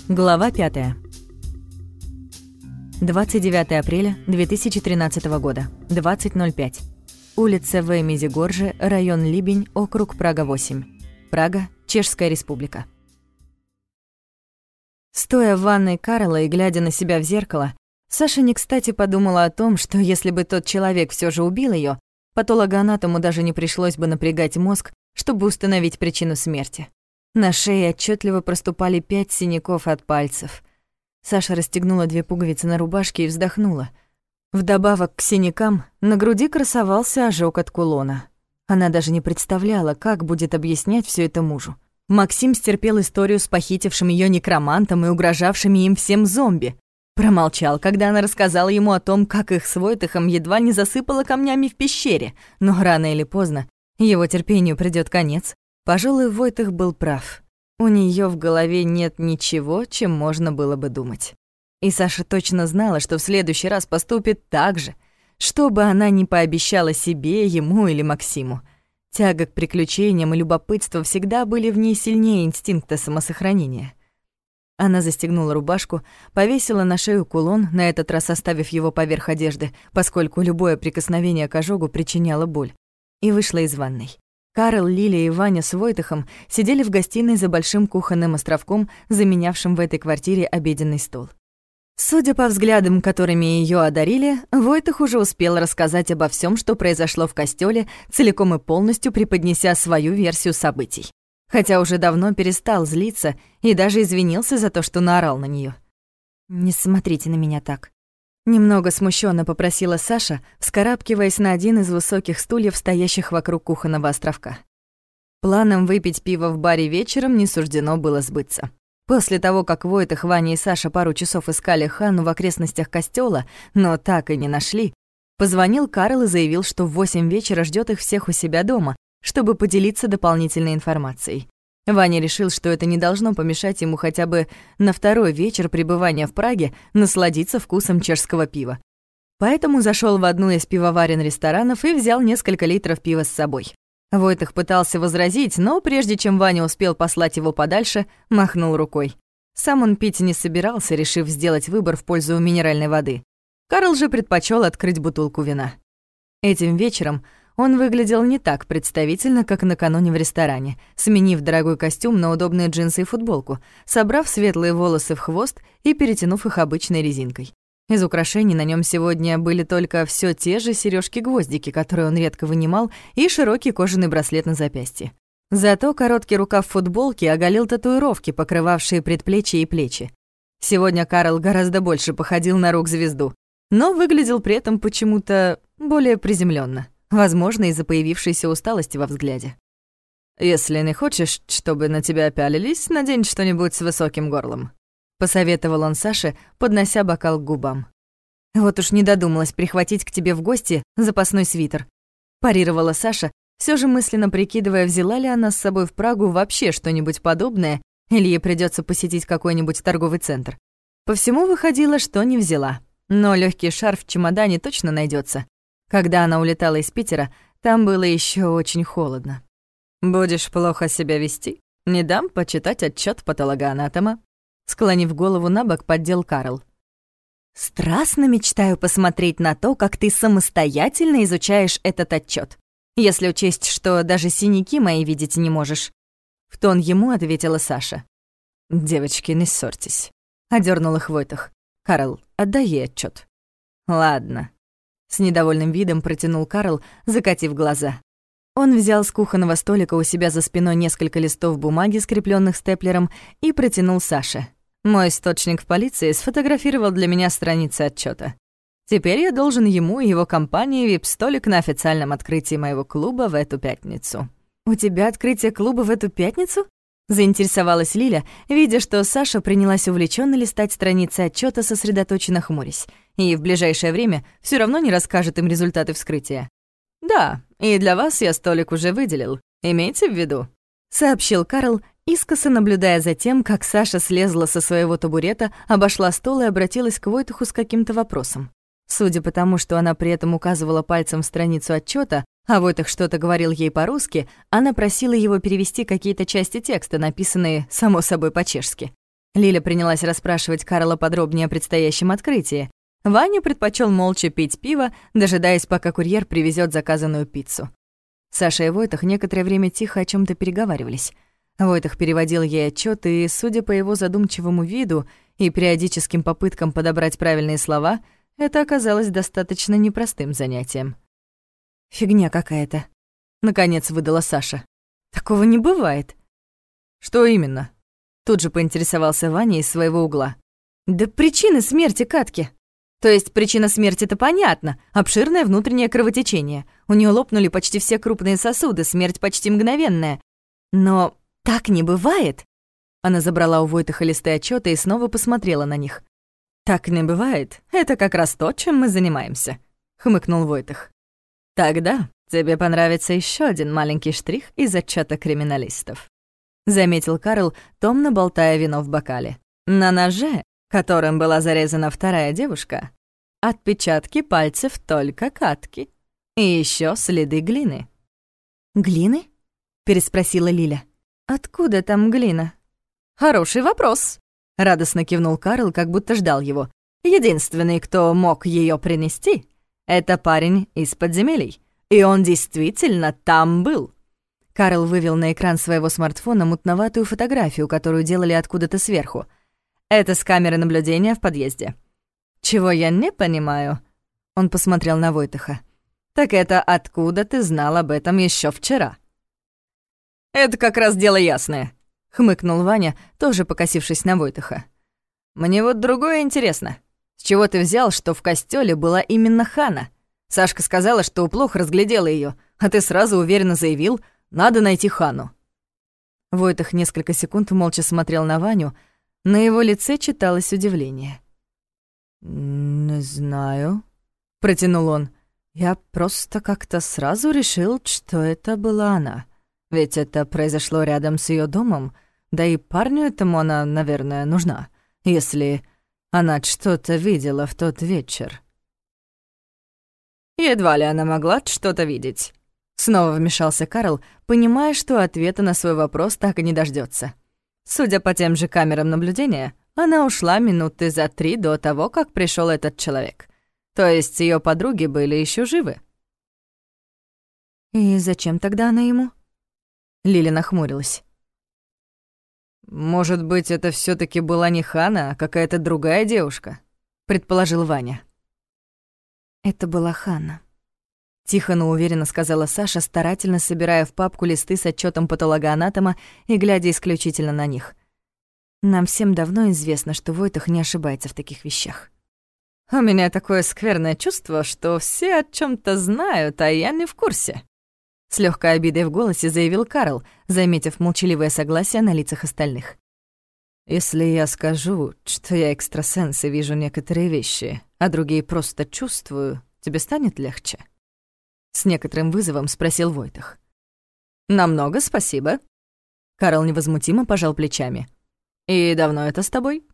Глава 5. 29 апреля 2013 года, 20:05. Улица Веймези-Горже, район Либень, округ Прага-8. Прага, Чешская Республика. Стоя в ванной Карла и глядя на себя в зеркало, Саша не кстати подумала о том, что если бы тот человек всё же убил её, патологоанатому даже не пришлось бы напрягать мозг, чтобы установить причину смерти. На шее отчетливо проступали 5 синяков от пальцев. Саша расстегнула 2 пуговицы на рубашке и вздохнула. Вдобавок к синякам на груди красовался ожог от кулона. Она даже не представляла, как будет объяснять всё это мужу. Максим стерпел историю с похитившим её некромантом и угрожавшими им всем зомби. Промолчал, когда она рассказала ему о том, как их с Войтыхом едва не засыпало камнями в пещере, но рано или поздно его терпению придёт конец. Пожалуй, Войтых был прав. У неё в голове нет ничего, чем можно было бы думать. И Саша точно знала, что в следующий раз поступит так же, что бы она ни пообещала себе, ему или Максиму. Тяга к приключениям и любопытство всегда были в ней сильнее инстинкта самосохранения. Она застегнула рубашку, повесила на шею кулон, на этот раз оставив его поверх одежды, поскольку любое прикосновение к ожогу причиняло боль, и вышла из ванной. Карл, Лилия и Ваня с Войтыхом сидели в гостиной за большим кухонным островком, заменявшим в этой квартире обеденный стол. Судя по взглядам, которыми её одарили, Войтых уже успел рассказать обо всём, что произошло в костёле, целиком и полностью преподнеся свою версию событий. Хотя уже давно перестал злиться и даже извинился за то, что наорал на неё. «Не смотрите на меня так», — немного смущённо попросила Саша, вскарабкиваясь на один из высоких стульев, стоящих вокруг кухонного островка. Планом выпить пиво в баре вечером не суждено было сбыться. После того, как Войтых, Ваня и Саша пару часов искали Ханну в окрестностях костёла, но так и не нашли, позвонил Карл и заявил, что в 8 вечера ждёт их всех у себя дома, чтобы поделиться дополнительной информацией. Ваня решил, что это не должно помешать ему хотя бы на второй вечер пребывания в Праге насладиться вкусом чешского пива. Поэтому зашёл в одну из пивоварен ресторанов и взял несколько литров пива с собой. Войтых пытался возразить, но прежде чем Ваня успел послать его подальше, махнул рукой. Сам он пить не собирался, решив сделать выбор в пользу минеральной воды. Карл же предпочёл открыть бутылку вина. Этим вечером он выглядел не так представительно, как накануне в ресторане, сменив дорогой костюм на удобные джинсы и футболку, собрав светлые волосы в хвост и перетянув их обычной резинкой. Из украшений на нём сегодня были только всё те же серёжки-гвоздики, которые он редко вынимал, и широкий кожаный браслет на запястье. Зато короткий рукав футболки оголил татуировки, покрывавшие предплечья и плечи. Сегодня Карл гораздо больше походил на рок-звезду, но выглядел при этом почему-то более приземлённо, возможно, из-за появившейся усталости во взгляде. «Если не хочешь, чтобы на тебя пялились, надень что-нибудь с высоким горлом», — посоветовал он Саше, поднося бокал к губам. «Вот уж не додумалась прихватить к тебе в гости запасной свитер», — парировала Саша, всё же мысленно прикидывая, взяла ли она с собой в Прагу вообще что-нибудь подобное, или ей придётся посетить какой-нибудь торговый центр. По всему выходило, что не взяла, но лёгкий шарф в чемодане точно найдётся. Когда она улетала из Питера, там было ещё очень холодно. «Будешь плохо себя вести? Не дам почитать отчёт патологоанатома», — склонив голову набок, поддел Карл. «Страстно мечтаю посмотреть на то, как ты самостоятельно изучаешь этот отчёт, если учесть, что даже синяки мои видеть не можешь», — в тон ему ответила Саша. «Девочки, не ссорьтесь», — одёрнул их Войтых. «Карл, отдай ей отчёт». «Ладно», — с недовольным видом протянул Карл, закатив глаза. Он взял с кухонного столика у себя за спиной несколько листов бумаги, скреплённых степлером, и протянул Саше. «Мой источник в полиции сфотографировал для меня страницы отчёта. Теперь я должен ему и его компании вип-столик на официальном открытии моего клуба в эту пятницу». «У тебя открытие клуба в эту пятницу?» — заинтересовалась Лиля, видя, что Саша принялась увлечённо листать страницы отчёта, сосредоточенно хмурясь, и в ближайшее время всё равно не расскажет им результаты вскрытия. «Да, и для вас я столик уже выделил, имейте в виду», — сообщил Карл, искоса наблюдая за тем, как Саша слезла со своего табурета, обошла стол и обратилась к Войтуху с каким-то вопросом. Судя по тому, что она при этом указывала пальцем в страницу отчёта, а Войтых что-то говорил ей по-русски, она просила его перевести какие-то части текста, написанные, само собой, по-чешски. Лиля принялась расспрашивать Карла подробнее о предстоящем открытии. Ваня предпочел молча пить пиво, дожидаясь, пока курьер привезет заказанную пиццу. Саша и Войтах некоторое время тихо о чем то переговаривались. Войтах переводил ей отчет, и, судя по его задумчивому виду и периодическим попыткам подобрать правильные слова, это оказалось достаточно непростым занятием. «Фигня какая-то», — наконец выдала Саша. «Такого не бывает». «Что именно?» Тут же поинтересовался Ваня из своего угла. «Да причина смерти Катки. То есть причина смерти-то понятна. Обширное внутреннее кровотечение. У нее лопнули почти все крупные сосуды, смерть почти мгновенная. Но так не бывает». Она забрала у Войтаха листы отчёта и снова посмотрела на них. «Так не бывает. Это как раз то, чем мы занимаемся», — хмыкнул Войтах. «Тогда тебе понравится еще один маленький штрих из отчета криминалистов», — заметил Карл, томно болтая вино в бокале. «На ноже, которым была зарезана вторая девушка, отпечатки пальцев только Катки. И еще следы глины». «Глины?» — переспросила Лиля. «Откуда там глина?» «Хороший вопрос», — радостно кивнул Карл, как будто ждал его. «Единственный, кто мог ее принести, это парень из подземелий. И он действительно там был». Карл вывел на экран своего смартфона мутноватую фотографию, которую делали откуда-то сверху. «Это с камеры наблюдения в подъезде». «Чего я не понимаю?» Он посмотрел на Войтаха. «Так это откуда ты знал об этом еще вчера?» «Это как раз дело ясное», — хмыкнул Ваня, тоже покосившись на Войтаха. «Мне вот другое интересно. С чего ты взял, что в костёле была именно Хана? Сашка сказала, что плохо разглядела её, а ты сразу уверенно заявил, надо найти Хану». Войтах несколько секунд молча смотрел на Ваню, на его лице читалось удивление. «Не знаю», — протянул он. «Я просто как-то сразу решил, что это была она. Ведь это произошло рядом с её домом, да и парню этому она, наверное, нужна, если она что-то видела в тот вечер». «Едва ли она могла что-то видеть», — снова вмешался Карл, понимая, что ответа на свой вопрос так и не дождётся. Судя по тем же камерам наблюдения, она ушла минуты за 3 до того, как пришёл этот человек. То есть её подруги были ещё живы. «И зачем тогда она ему?» Лиля нахмурилась. «Может быть, это всё-таки была не Хана, а какая-то другая девушка?» — предположил Ваня. «Это была Хана», — тихо, но уверенно сказала Саша, старательно собирая в папку листы с отчётом патологоанатома и глядя исключительно на них. «Нам всем давно известно, что Войтах не ошибается в таких вещах». «У меня такое скверное чувство, что все о чём-то знают, а я не в курсе», — с лёгкой обидой в голосе заявил Карл, заметив молчаливое согласие на лицах остальных. «Если я скажу, что я экстрасенс и вижу некоторые вещи, а другие просто чувствую, тебе станет легче?» С некоторым вызовом спросил Войтах. «Намного спасибо». Карл невозмутимо пожал плечами. «И давно это с тобой?»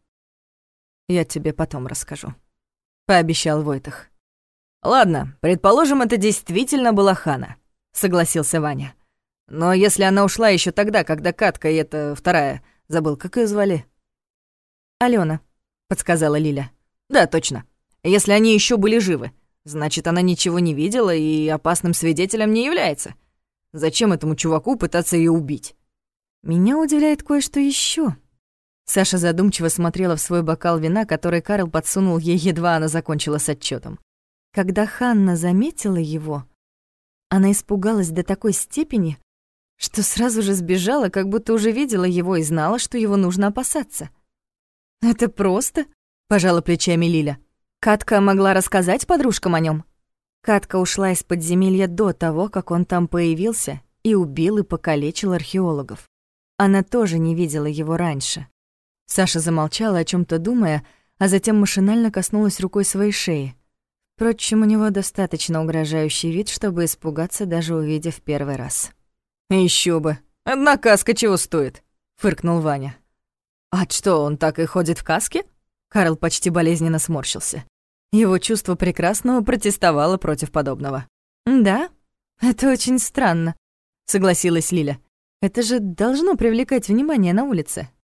«Я тебе потом расскажу», — пообещал Войтах. «Ладно, предположим, это действительно была Хана», — согласился Ваня. «Но если она ушла ещё тогда, когда Катка и эта вторая, забыл, как её звали?» «Алёна», — подсказала Лиля. «Да, точно. Если они ещё были живы, значит, она ничего не видела и опасным свидетелем не является. Зачем этому чуваку пытаться её убить?» «Меня удивляет кое-что ещё». Саша задумчиво смотрела в свой бокал вина, который Карл подсунул ей, едва она закончила с отчётом. Когда Ханна заметила его, она испугалась до такой степени, что сразу же сбежала, как будто уже видела его и знала, что его нужно опасаться. «Это просто?» — пожала плечами Лиля. «Катка могла рассказать подружкам о нём?» Катка ушла из подземелья до того, как он там появился и убил и покалечил археологов. Она тоже не видела его раньше. Саша замолчала, о чём-то думая, а затем машинально коснулась рукой своей шеи. Впрочем, у него достаточно угрожающий вид, чтобы испугаться, даже увидев первый раз. «Ещё бы! Одна каска чего стоит?» — фыркнул Ваня. «А что, он так и ходит в каске?» Карл почти болезненно сморщился. Его чувство прекрасного протестовало против подобного. «Да, это очень странно», — согласилась Лиля. «Это же должно привлекать внимание на улице».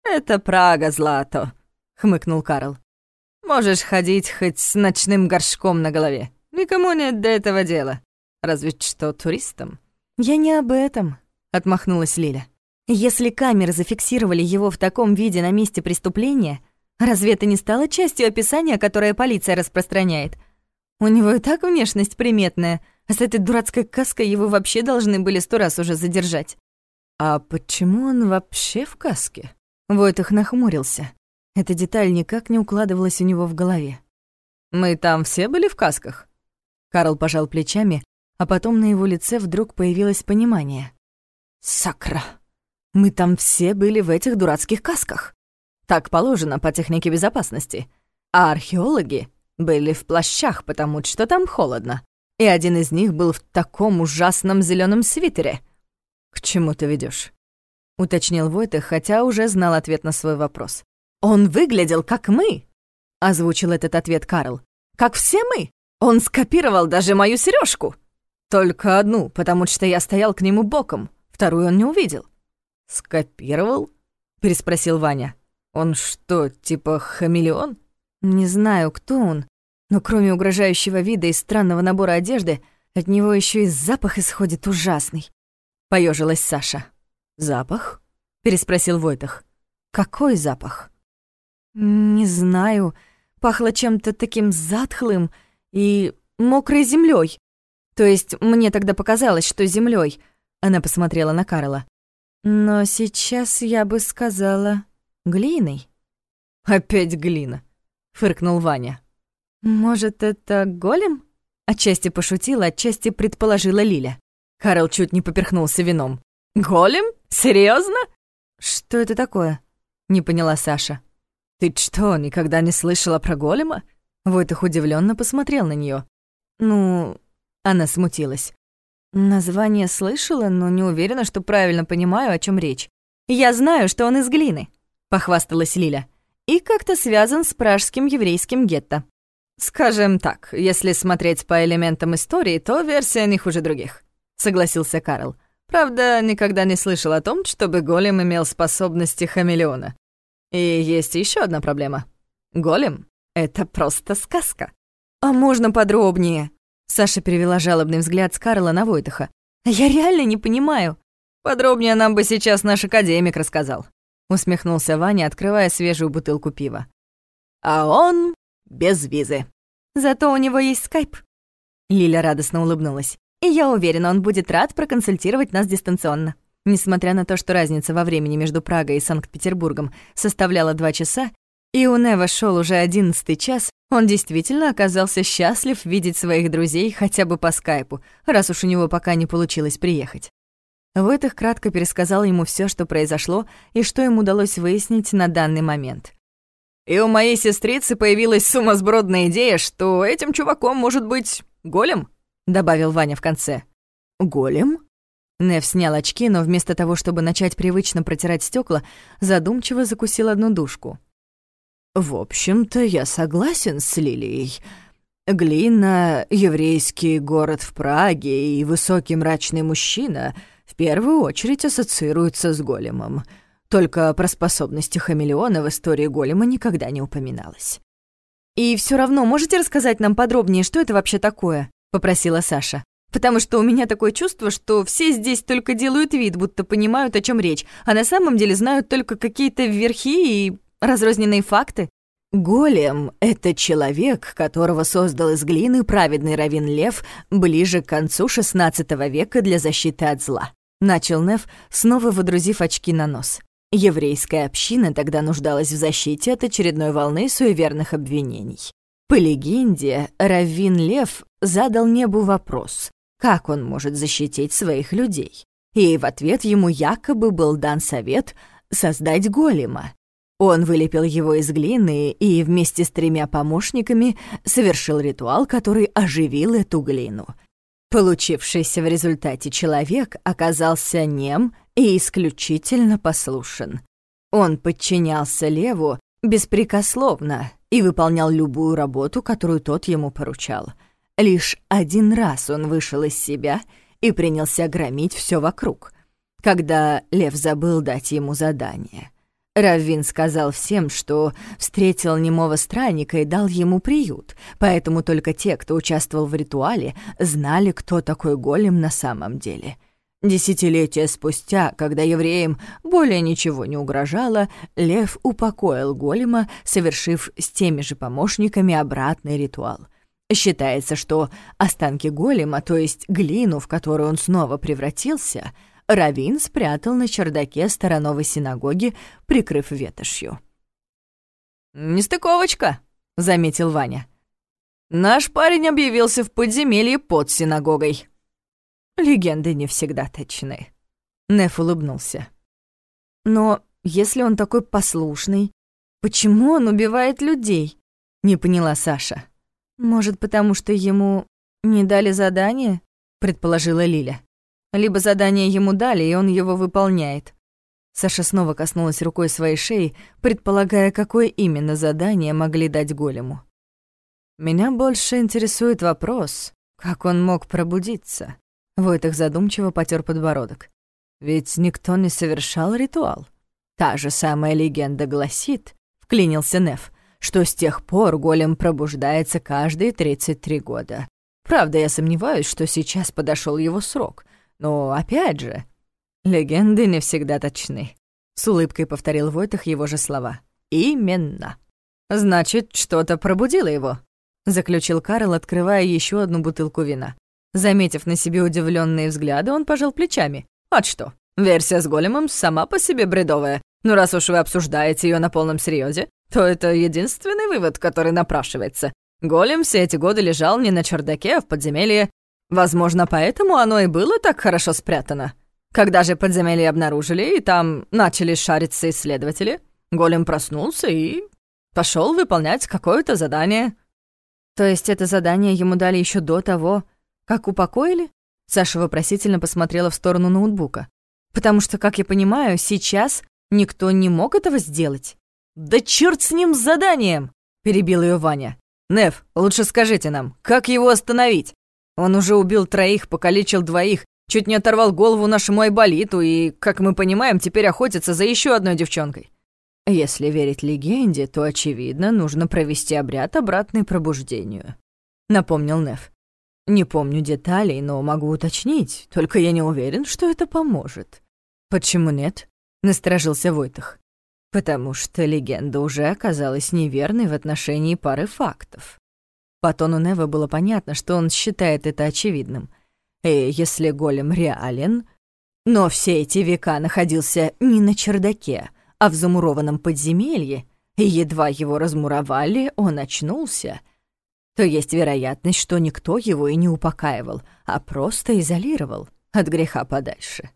«Это Прага, Злато», — хмыкнул Карл. «Можешь ходить хоть с ночным горшком на голове. Никому нет до этого дела. Разве что туристам». «Я не об этом», — отмахнулась Лиля. «Если камеры зафиксировали его в таком виде на месте преступления, разве это не стало частью описания, которое полиция распространяет? У него и так внешность приметная, а с этой дурацкой каской его вообще должны были 100 раз уже задержать». «А почему он вообще в каске?» Войтых нахмурился. Эта деталь никак не укладывалась у него в голове. «Мы там все были в касках?» Карл пожал плечами, а потом на его лице вдруг появилось понимание. «Сакра! Мы там все были в этих дурацких касках. Так положено по технике безопасности. А археологи были в плащах, потому что там холодно. И один из них был в таком ужасном зеленом свитере». «К чему ты ведёшь?» — уточнил Войтых, хотя уже знал ответ на свой вопрос. «Он выглядел как мы», — озвучил этот ответ Карл. «Как все мы. Он скопировал даже мою сережку. Только одну, потому что я стоял к нему боком, вторую он не увидел». «Скопировал?» — переспросил Ваня. «Он что, типа хамелеон?» «Не знаю, кто он, но кроме угрожающего вида и странного набора одежды, от него еще и запах исходит ужасный», — поежилась Саша. «Запах?» — переспросил Войтых. «Какой запах?» «Не знаю. Пахло чем-то таким затхлым и мокрой землей. То есть мне тогда показалось, что землей. Она посмотрела на Карла. «Но сейчас я бы сказала глиной». «Опять глина», — фыркнул Ваня. «Может, это голем?» Отчасти пошутила, отчасти предположила Лиля. Карл чуть не поперхнулся вином. «Голем? Серьезно? «Что это такое?» — не поняла Саша. «Ты что, никогда не слышала про голема?» Войтых удивленно посмотрел на нее. «Ну...» — она смутилась. «Название слышала, но не уверена, что правильно понимаю, о чем речь. Я знаю, что он из глины», — похвасталась Лиля. «И как-то связан с пражским еврейским гетто». «Скажем так, если смотреть по элементам истории, то версия не хуже других», — согласился Карл. «Правда, никогда не слышал о том, чтобы голем имел способности хамелеона. И есть еще одна проблема. Голем — это просто сказка». «А можно подробнее?» Саша перевела жалобный взгляд с Карла на Войтыха. «Я реально не понимаю». «Подробнее нам бы сейчас наш академик рассказал», — усмехнулся Ваня, открывая свежую бутылку пива. «А он без визы. Зато у него есть скайп». Лиля радостно улыбнулась. «И я уверена, он будет рад проконсультировать нас дистанционно». Несмотря на то, что разница во времени между Прагой и Санкт-Петербургом составляла 2 часа, и у Нева шел уже 11-й час, он действительно оказался счастлив видеть своих друзей хотя бы по скайпу, раз уж у него пока не получилось приехать. Войтых кратко пересказал ему все, что произошло, и что им удалось выяснить на данный момент. «И у моей сестрицы появилась сумасбродная идея, что этим чуваком может быть голем», — добавил Ваня в конце. «Голем?» Нев снял очки, но вместо того, чтобы начать привычно протирать стекла, задумчиво закусил одну дужку. «В общем-то, я согласен с Лилией. Глина, еврейский город в Праге и высокий мрачный мужчина в первую очередь ассоциируются с големом. Только про способности хамелеона в истории голема никогда не упоминалось». «И все равно можете рассказать нам подробнее, что это вообще такое?» — попросила Саша. «Потому что у меня такое чувство, что все здесь только делают вид, будто понимают, о чем речь, а на самом деле знают только какие-то верхи и разрозненные факты». «Голем — это человек, которого создал из глины праведный раввин Лев ближе к концу XVI века для защиты от зла», — начал Нев, снова водрузив очки на нос. Еврейская община тогда нуждалась в защите от очередной волны суеверных обвинений. По легенде, раввин Лев задал небу вопрос, как он может защитить своих людей, и в ответ ему якобы был дан совет создать голема. Он вылепил его из глины и вместе с 3 помощниками совершил ритуал, который оживил эту глину. Получившийся в результате человек оказался нем и исключительно послушен. Он подчинялся Леву беспрекословно и выполнял любую работу, которую тот ему поручал. Лишь 1 раз он вышел из себя и принялся громить все вокруг, когда Лев забыл дать ему задание. Раввин сказал всем, что встретил немого странника и дал ему приют, поэтому только те, кто участвовал в ритуале, знали, кто такой голем на самом деле. Десятилетия спустя, когда евреям более ничего не угрожало, Лев упокоил голема, совершив с теми же помощниками обратный ритуал. Считается, что останки голема, то есть глину, в которую он снова превратился, раввин спрятал на чердаке Старановой синагоги, прикрыв ветошью. «Нестыковочка», — заметил Ваня. «Наш парень объявился в подземелье под синагогой». «Легенды не всегда точны», — Неф улыбнулся. «Но если он такой послушный, почему он убивает людей?» — не поняла Саша. «Может, потому что ему не дали задание?» — предположила Лиля. «Либо задание ему дали, и он его выполняет». Саша снова коснулась рукой своей шеи, предполагая, какое именно задание могли дать голему. «Меня больше интересует вопрос, как он мог пробудиться?» Войтых задумчиво потер подбородок. «Ведь никто не совершал ритуал. Та же самая легенда гласит, — вклинился Неф, — что с тех пор голем пробуждается каждые 33 года. Правда, я сомневаюсь, что сейчас подошел его срок. Но опять же, легенды не всегда точны», — с улыбкой повторил Войтых его же слова. «Именно. Значит, что-то пробудило его», — заключил Карл, открывая еще одну бутылку вина. Заметив на себе удивленные взгляды, он пожал плечами. «А что? Версия с големом сама по себе бредовая. Но раз уж вы обсуждаете ее на полном серьезе, то это единственный вывод, который напрашивается. Голем все эти годы лежал не на чердаке, а в подземелье. Возможно, поэтому оно и было так хорошо спрятано. Когда же подземелье обнаружили, и там начали шариться исследователи, голем проснулся и пошел выполнять какое-то задание». «То есть это задание ему дали еще до того, как упокоили?» Саша вопросительно посмотрела в сторону ноутбука. «Потому что, как я понимаю, сейчас никто не мог этого сделать». «Да чёрт с ним с заданием!» — перебил её Ваня. «Неф, лучше скажите нам, как его остановить? Он уже убил 3, покалечил 2, чуть не оторвал голову нашему айболиту и, как мы понимаем, теперь охотится за еще одной девчонкой». «Если верить легенде, то, очевидно, нужно провести обряд обратной пробуждению», — напомнил Неф. «Не помню деталей, но могу уточнить, только я не уверен, что это поможет». «Почему нет?» — насторожился Войтых. «Потому что легенда уже оказалась неверной в отношении пары фактов». По тону Нева было понятно, что он считает это очевидным. И если голем реален, но все эти века находился не на чердаке, а в замурованном подземелье, и едва его размуровали, он очнулся, то есть вероятность, что никто его и не упокаивал, а просто изолировал от греха подальше.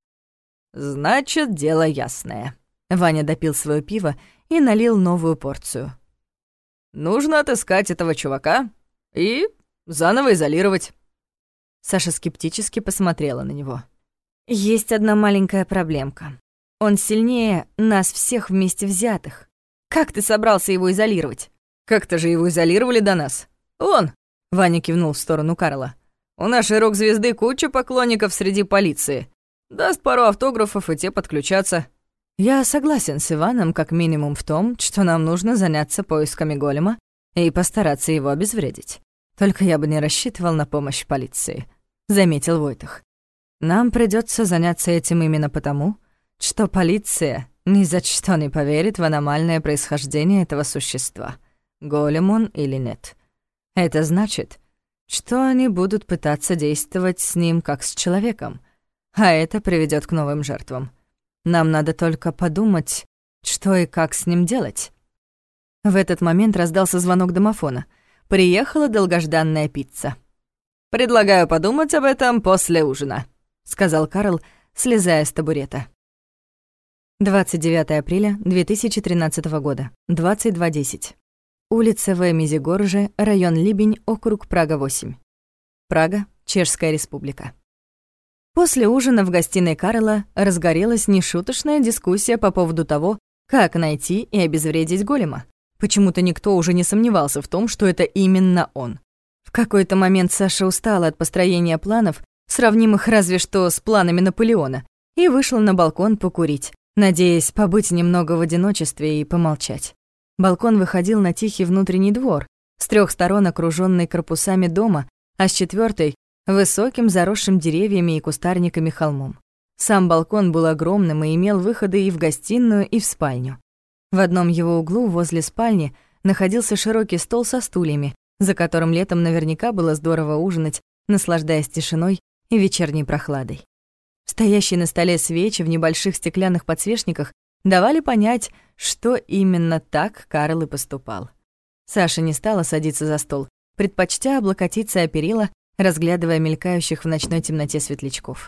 «Значит, дело ясное». Ваня допил своё пиво и налил новую порцию. «Нужно отыскать этого чувака и заново изолировать». Саша скептически посмотрела на него. «Есть одна маленькая проблемка. Он сильнее нас всех вместе взятых. Как ты собрался его изолировать?» «Как-то же его изолировали до нас. «Он!» — Ваня кивнул в сторону Карла. «У нашей рок-звезды куча поклонников среди полиции. Даст пару автографов, и те подключатся». «Я согласен с Иваном как минимум в том, что нам нужно заняться поисками голема и постараться его обезвредить. Только я бы не рассчитывал на помощь полиции», — заметил Войтых. «Нам придётся заняться этим именно потому, что полиция ни за что не поверит в аномальное происхождение этого существа, голем он или нет. Это значит, что они будут пытаться действовать с ним как с человеком, а это приведёт к новым жертвам. Нам надо только подумать, что и как с ним делать». В этот момент раздался звонок домофона. Приехала долгожданная пицца. «Предлагаю подумать об этом после ужина», — сказал Карл, слезая с табурета. 29 апреля 2013 года, 22:10. Улица В. Мизигорже, район Либень, округ Прага-8. Прага, Чешская Республика. После ужина в гостиной Карла разгорелась нешуточная дискуссия по поводу того, как найти и обезвредить голема. Почему-то никто уже не сомневался в том, что это именно он. В какой-то момент Саша устала от построения планов, сравнимых разве что с планами Наполеона, и вышла на балкон покурить, надеясь побыть немного в одиночестве и помолчать. Балкон выходил на тихий внутренний двор, с 3 сторон окружённый корпусами дома, а с 4 — высоким, заросшим деревьями и кустарниками холмом. Сам балкон был огромным и имел выходы и в гостиную, и в спальню. В одном его углу, возле спальни, находился широкий стол со стульями, за которым летом наверняка было здорово ужинать, наслаждаясь тишиной и вечерней прохладой. Стоящие на столе свечи в небольших стеклянных подсвечниках давали понять, что именно так Карл и поступал. Саша не стала садиться за стол, предпочтя облокотиться о перила, разглядывая мелькающих в ночной темноте светлячков.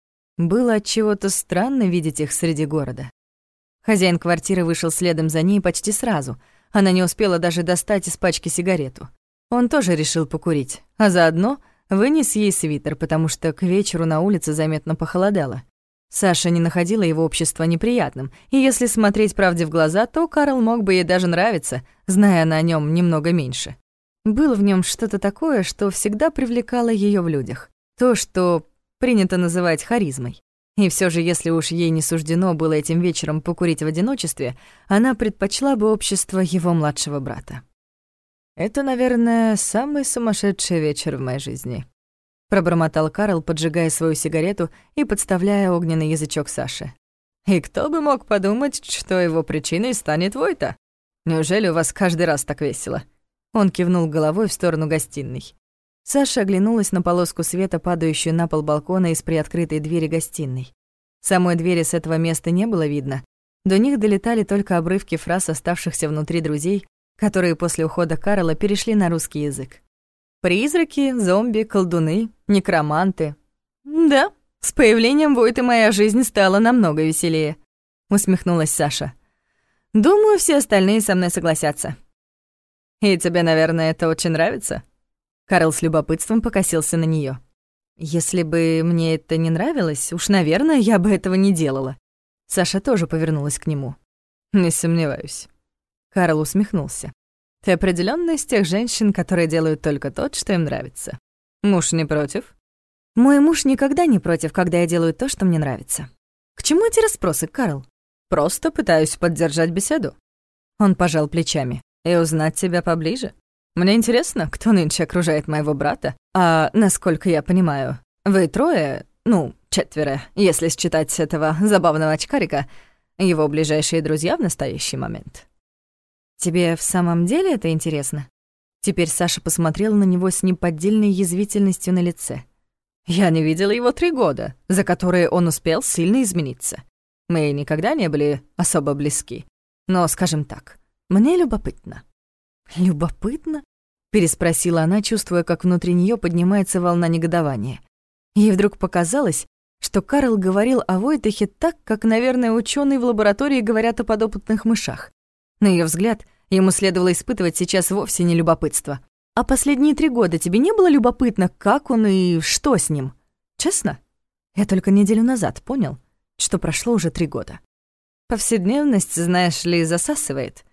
Было отчего-то странно видеть их среди города. Хозяин квартиры вышел следом за ней почти сразу. Она не успела даже достать из пачки сигарету. Он тоже решил покурить, а заодно вынес ей свитер, потому что к вечеру на улице заметно похолодало. Саша не находила его общества неприятным, и если смотреть правде в глаза, то Карл мог бы ей даже нравиться, зная она о нём немного меньше. Было в нём что-то такое, что всегда привлекало её в людях. То, что принято называть харизмой. И всё же, если уж ей не суждено было этим вечером покурить в одиночестве, она предпочла бы общество его младшего брата. «Это, наверное, самый сумасшедший вечер в моей жизни», — пробормотал Карл, поджигая свою сигарету и подставляя огненный язычок Саше. «И кто бы мог подумать, что его причиной станет Войта? Неужели у вас каждый раз так весело?» Он кивнул головой в сторону гостиной. Саша оглянулась на полоску света, падающую на пол балкона из приоткрытой двери гостиной. Самой двери с этого места не было видно. До них долетали только обрывки фраз оставшихся внутри друзей, которые после ухода Карла перешли на русский язык. Призраки, зомби, колдуны, некроманты. «Да, с появлением Войты моя жизнь стала намного веселее», — усмехнулась Саша. «Думаю, все остальные со мной согласятся». «И тебе, наверное, это очень нравится?» Карл с любопытством покосился на неё. «Если бы мне это не нравилось, уж, наверное, я бы этого не делала». Саша тоже повернулась к нему. «Не сомневаюсь». Карл усмехнулся. «Ты определённо из тех женщин, которые делают только то, что им нравится. Муж не против?» «Мой муж никогда не против, когда я делаю то, что мне нравится». «К чему эти расспросы, Карл?» «Просто пытаюсь поддержать беседу». Он пожал плечами. «И узнать тебя поближе. Мне интересно, кто нынче окружает моего брата. А, насколько я понимаю, вы 3, 4, если считать этого забавного очкарика, его ближайшие друзья в настоящий момент». «Тебе в самом деле это интересно?» Теперь Саша посмотрела на него с неподдельной язвительностью на лице. «Я не видела его 3 года, за которые он успел сильно измениться. Мы никогда не были особо близки. Но, скажем так, мне любопытно». «Любопытно?» — переспросила она, чувствуя, как внутри неё поднимается волна негодования. Ей вдруг показалось, что Карл говорил о Войтахе так, как, наверное, учёные в лаборатории говорят о подопытных мышах. На её взгляд, ему следовало испытывать сейчас вовсе не любопытство. «А последние 3 года тебе не было любопытно, как он и что с ним? Честно? Я только неделю назад понял, что прошло уже 3 года. Повседневность, знаешь ли, засасывает.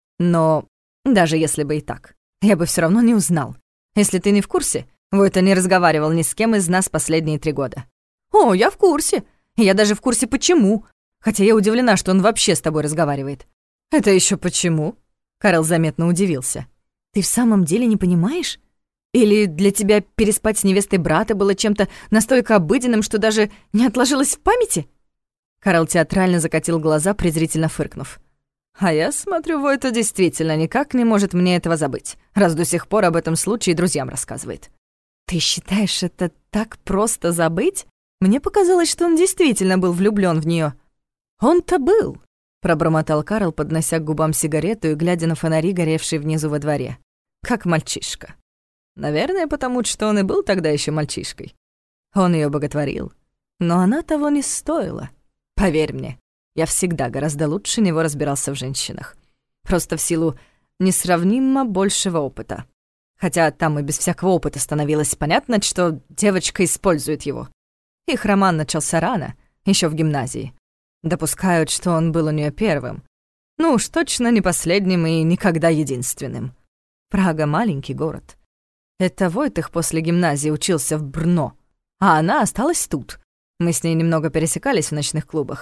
Но даже если бы и так, я бы всё равно не узнал. Если ты не в курсе, Войта не разговаривал ни с кем из нас последние 3 года». «О, я в курсе. Я даже в курсе, почему. Хотя я удивлена, что он вообще с тобой разговаривает». «Это ещё почему?» Карл заметно удивился. «Ты в самом деле не понимаешь? Или для тебя переспать с невестой брата было чем-то настолько обыденным, что даже не отложилось в памяти?» Карл театрально закатил глаза, презрительно фыркнув. «А я смотрю, Войта действительно никак не может мне этого забыть, раз до сих пор об этом случае друзьям рассказывает». «Ты считаешь, это так просто забыть? Мне показалось, что он действительно был влюблён в неё». «Он-то был», — пробормотал Карл, поднося к губам сигарету и глядя на фонари, горевшие внизу во дворе. «Как мальчишка. Наверное, потому что он и был тогда ещё мальчишкой. Он её боготворил. Но она того не стоила. Поверь мне, я всегда гораздо лучше него разбирался в женщинах. Просто в силу несравнимо большего опыта. Хотя там и без всякого опыта становилось понятно, что девочка использует его. Их роман начался рано, ещё в гимназии. Допускают, что он был у неё первым. Ну уж точно не последним и никогда единственным. Прага — маленький город. Это Войтах после гимназии учился в Брно, а она осталась тут. Мы с ней немного пересекались в ночных клубах.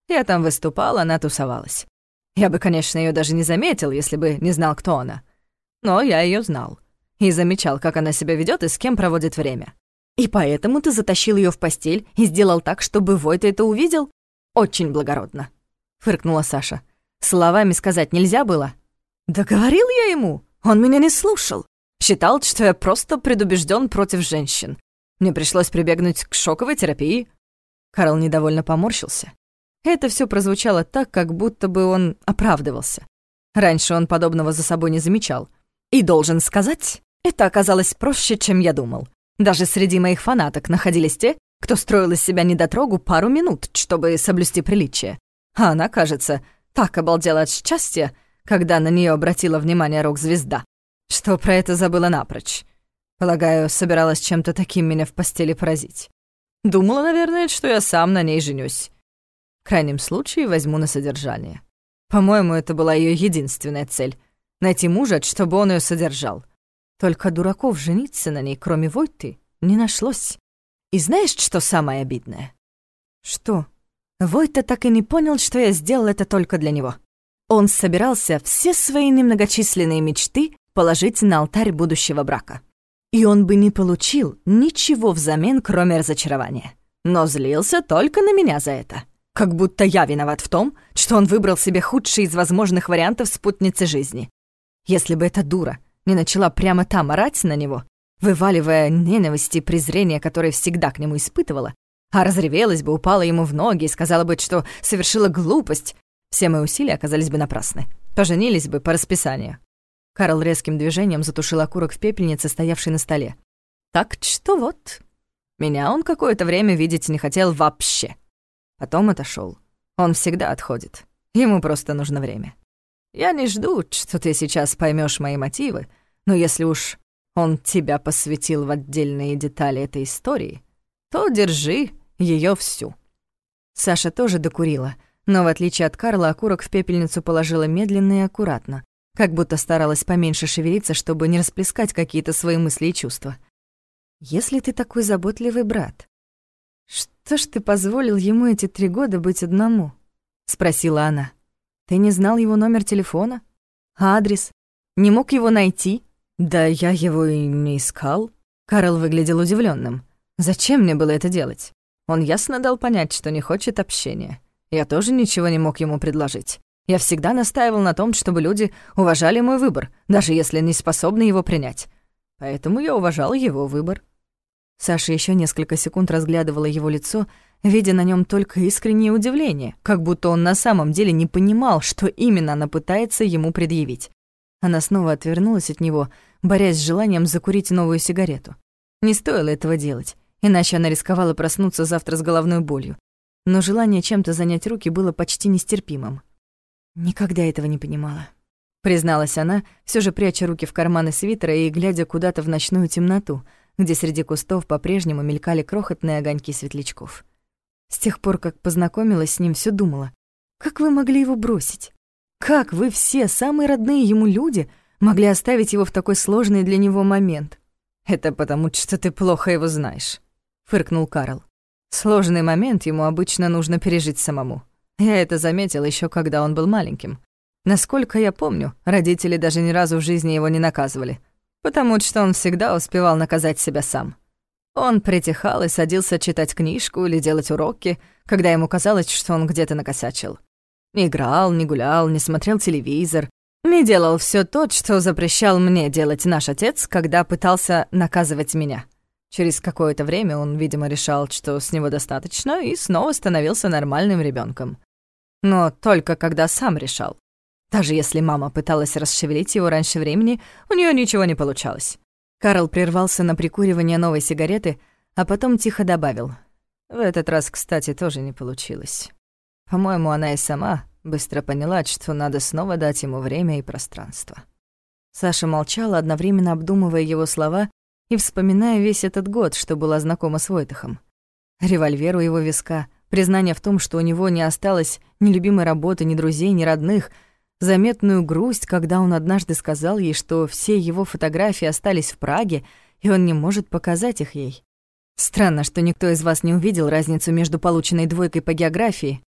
Я там выступал, она тусовалась. Я бы, конечно, её даже не заметил, если бы не знал, кто она. Но я её знал. И замечал, как она себя ведёт и с кем проводит время. И поэтому ты затащил её в постель и сделал так, чтобы Войта это увидел? Очень благородно, фыркнула Саша. Словами сказать нельзя было? Да говорил я ему, он меня не слушал. Считал, что я просто предубеждён против женщин. Мне пришлось прибегнуть к шоковой терапии. Карл недовольно поморщился. Это всё прозвучало так, как будто бы он оправдывался. Раньше он подобного за собой не замечал. И должен сказать, это оказалось проще, чем я думал. Даже среди моих фанаток находились те, кто строил из себя недотрогу пару минут, чтобы соблюсти приличие. А она, кажется, так обалдела от счастья, когда на неё обратила внимание рок-звезда, что про это забыла напрочь. Полагаю, собиралась чем-то таким меня в постели поразить. Думала, наверное, что я сам на ней женюсь. В крайнем случае возьму на содержание. По-моему, это была её единственная цель — найти мужа, чтобы он её содержал. Только дураков жениться на ней, кроме Войты, не нашлось. И знаешь, что самое обидное? Что? Войта так и не понял, что я сделал это только для него. Он собирался все свои немногочисленные мечты положить на алтарь будущего брака. И он бы не получил ничего взамен, кроме разочарования. Но злился только на меня за это. Как будто я виноват в том, что он выбрал себе худший из возможных вариантов спутницы жизни. Если бы эта дура не начала прямо там орать на него, вываливая ненависть и презрение, которое всегда к нему испытывала, а разревелась бы, упала ему в ноги и сказала бы, что совершила глупость, все мои усилия оказались бы напрасны. Поженились бы по расписанию. Карл резким движением затушил окурок в пепельнице, стоявшей на столе. Так что вот, меня он какое-то время видеть не хотел вообще. Потом отошёл. Он всегда отходит. Ему просто нужно время. Я не жду, что ты сейчас поймёшь мои мотивы, но если уж он тебя посвятил в отдельные детали этой истории, то держи её всю». Саша тоже докурила, но в отличие от Карла окурок в пепельницу положила медленно и аккуратно, как будто старалась поменьше шевелиться, чтобы не расплескать какие-то свои мысли и чувства. «Если ты такой заботливый брат, что ж ты позволил ему эти 3 года быть одному?» — спросила она. «Ты не знал его номер телефона? Адрес? Не мог его найти?» «Да я его и не искал». Карл выглядел удивлённым. «Зачем мне было это делать? Он ясно дал понять, что не хочет общения. Я тоже ничего не мог ему предложить. Я всегда настаивал на том, чтобы люди уважали мой выбор, даже если не способны его принять. Поэтому я уважал его выбор». Саша ещё несколько секунд разглядывала его лицо, видя на нём только искреннее удивление, как будто он на самом деле не понимал, что именно она пытается ему предъявить. Она снова отвернулась от него, борясь с желанием закурить новую сигарету. Не стоило этого делать, иначе она рисковала проснуться завтра с головной болью. Но желание чем-то занять руки было почти нестерпимым. «Никогда этого не понимала», — призналась она, всё же пряча руки в карманы свитера и глядя куда-то в ночную темноту, где среди кустов по-прежнему мелькали крохотные огоньки светлячков. С тех пор, как познакомилась с ним, всё думала, как вы могли его бросить? Как вы все, самые родные ему люди, могли оставить его в такой сложный для него момент? «Это потому, что ты плохо его знаешь», — фыркнул Карл. «Сложный момент ему обычно нужно пережить самому. Я это заметил ещё, когда он был маленьким. Насколько я помню, родители даже ни разу в жизни его не наказывали, потому что он всегда успевал наказать себя сам. Он притихал и садился читать книжку или делать уроки, когда ему казалось, что он где-то накосячил. Не играл, не гулял, не смотрел телевизор, не делал всё то, что запрещал мне делать наш отец, когда пытался наказывать меня. Через какое-то время он, видимо, решал, что с него достаточно, и снова становился нормальным ребёнком. Но только когда сам решал. Даже если мама пыталась расшевелить его раньше времени, у неё ничего не получалось. Карл прервался на прикуривание новой сигареты, а потом тихо добавил. В этот раз, кстати, тоже не получилось. По-моему, она и сама быстро поняла, что надо снова дать ему время и пространство. Саша молчала, одновременно обдумывая его слова и вспоминая весь этот год, что была знакома с Войтахом. Револьвер у его виска, признание в том, что у него не осталось ни любимой работы, ни друзей, ни родных, заметную грусть, когда он однажды сказал ей, что все его фотографии остались в Праге, и он не может показать их ей. Странно, что никто из вас не увидел разницу между полученной 2 по географии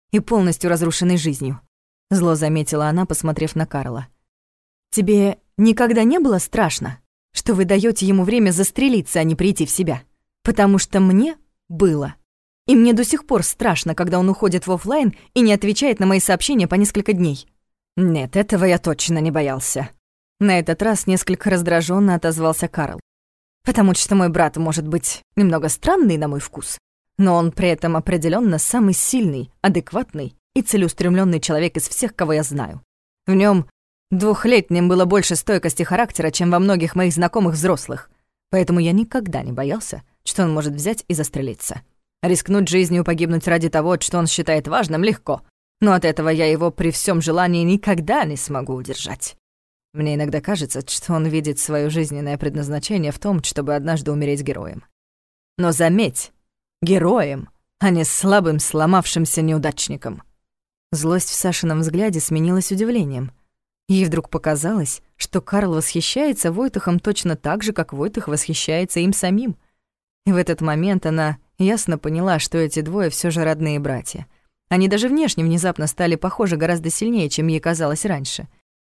и полностью разрушенной жизнью. Зло заметила она, посмотрев на Карла. Тебе никогда не было страшно, что вы даёте ему время застрелиться, а не прийти в себя? Потому что мне было. И мне до сих пор страшно, когда он уходит в оффлайн и не отвечает на мои сообщения по несколько дней. Нет, этого я точно не боялся. На этот раз несколько раздражённо отозвался Карл. Потому что мой брат может быть немного странный на мой вкус, но он при этом определённо самый сильный, адекватный и целеустремлённый человек из всех, кого я знаю. В нём 2-летним было больше стойкости характера, чем во многих моих знакомых взрослых, поэтому я никогда не боялся, что он может взять и застрелиться. Рискнуть жизнью и погибнуть ради того, что он считает важным, легко, но от этого я его при всем желании никогда не смогу удержать. Мне иногда кажется, что он видит свое жизненное предназначение в том, чтобы однажды умереть героем. Но заметь, героем, а не слабым, сломавшимся неудачником. Злость в Сашином взгляде сменилась удивлением. Ей вдруг показалось, что Карл восхищается Войтахом точно так же, как Войтах восхищается им самим. И в этот момент она ясно поняла, что эти двое всё же родные братья. Они даже внешне внезапно стали похожи гораздо сильнее, чем ей казалось раньше.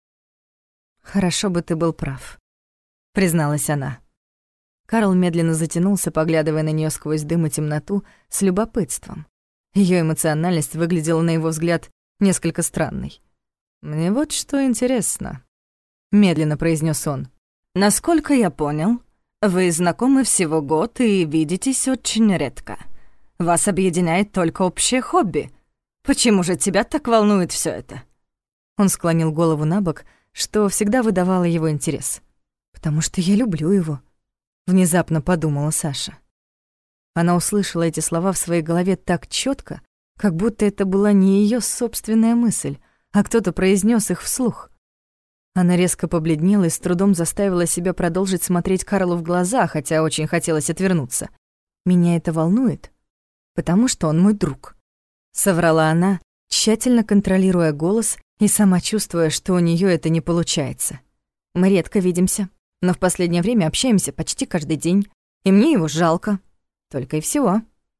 «Хорошо бы ты был прав», — призналась она. Карл медленно затянулся, поглядывая на неё сквозь дым и темноту с любопытством. Её эмоциональность выглядела, на его взгляд, несколько странной. «Мне вот что интересно», — медленно произнёс он. «Насколько я понял, вы знакомы всего год и видитесь очень редко. Вас объединяет только общее хобби. Почему же тебя так волнует всё это?» Он склонил голову набок, что всегда выдавало его интерес. «Потому что я люблю его», — внезапно подумала Саша. Она услышала эти слова в своей голове так чётко, как будто это была не её собственная мысль, а кто-то произнёс их вслух. Она резко побледнела и с трудом заставила себя продолжить смотреть Карлу в глаза, хотя очень хотелось отвернуться. «Меня это волнует, потому что он мой друг», — соврала она, тщательно контролируя голос и сама чувствуя, что у неё это не получается. «Мы редко видимся, но в последнее время общаемся почти каждый день, и мне его жалко. Только и всего».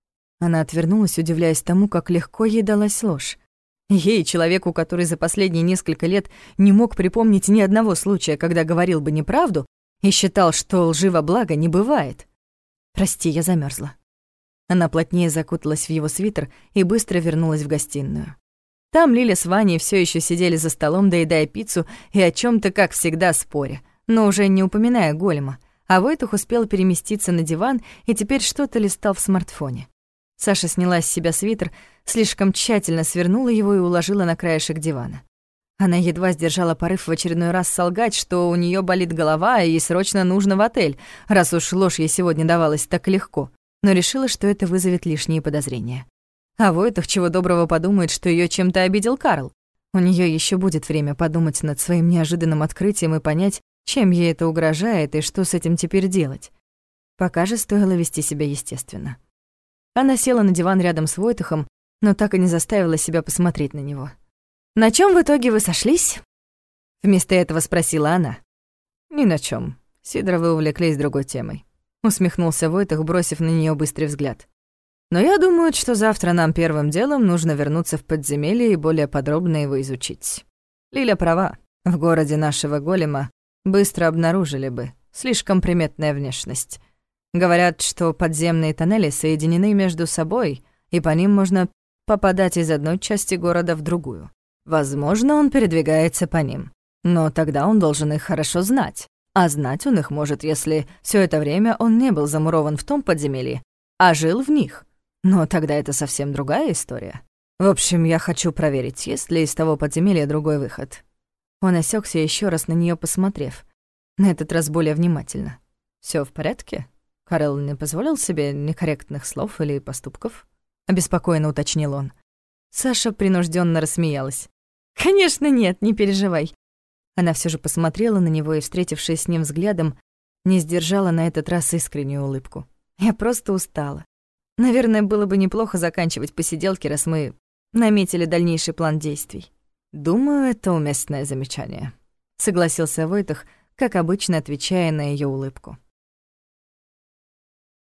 Она отвернулась, удивляясь тому, как легко ей далась ложь. Ей, человеку, который за последние несколько лет не мог припомнить ни одного случая, когда говорил бы неправду и считал, что лжи во благо не бывает. «Прости, я замерзла». Она плотнее закуталась в его свитер и быстро вернулась в гостиную. Там Лиля с Ваней все еще сидели за столом, доедая пиццу и о чем то как всегда, споря, но уже не упоминая голема, а Войтах успел переместиться на диван и теперь что-то листал в смартфоне. Саша сняла с себя свитер, слишком тщательно свернула его и уложила на краешек дивана. Она едва сдержала порыв в очередной раз солгать, что у неё болит голова и ей срочно нужно в отель, раз уж ложь ей сегодня давалась так легко, но решила, что это вызовет лишние подозрения. А Войтах чего доброго подумает, что её чем-то обидел Карл. У неё ещё будет время подумать над своим неожиданным открытием и понять, чем ей это угрожает и что с этим теперь делать. Пока же стоило вести себя естественно. Она села на диван рядом с Войтахом, но так и не заставила себя посмотреть на него. «На чём в итоге вы сошлись?» Вместо этого спросила она. «Ни на чём. Сидоровы увлеклись другой темой», — усмехнулся Войтах, бросив на неё быстрый взгляд. «Но я думаю, что завтра нам первым делом нужно вернуться в подземелье и более подробно его изучить. Лиля права. В городе нашего голема быстро обнаружили бы. Слишком приметная внешность. Говорят, что подземные тоннели соединены между собой, и по ним можно попадать из одной части города в другую. Возможно, он передвигается по ним, но тогда он должен их хорошо знать. А знать он их может, если всё это время он не был замурован в том подземелье, а жил в них. Но тогда это совсем другая история. В общем, я хочу проверить, есть ли из того подземелья другой выход». Он осёкся, ещё раз на неё посмотрев, на этот раз более внимательно. «Всё в порядке? Карл не позволил себе некорректных слов или поступков?» — обеспокоенно уточнил он. Саша принуждённо рассмеялась. «Конечно нет, не переживай». Она всё же посмотрела на него и, встретившись с ним взглядом, не сдержала на этот раз искреннюю улыбку. «Я просто устала. Наверное, было бы неплохо заканчивать посиделки, раз мы наметили дальнейший план действий». «Думаю, это уместное замечание», — согласился Войтах, как обычно отвечая на её улыбку.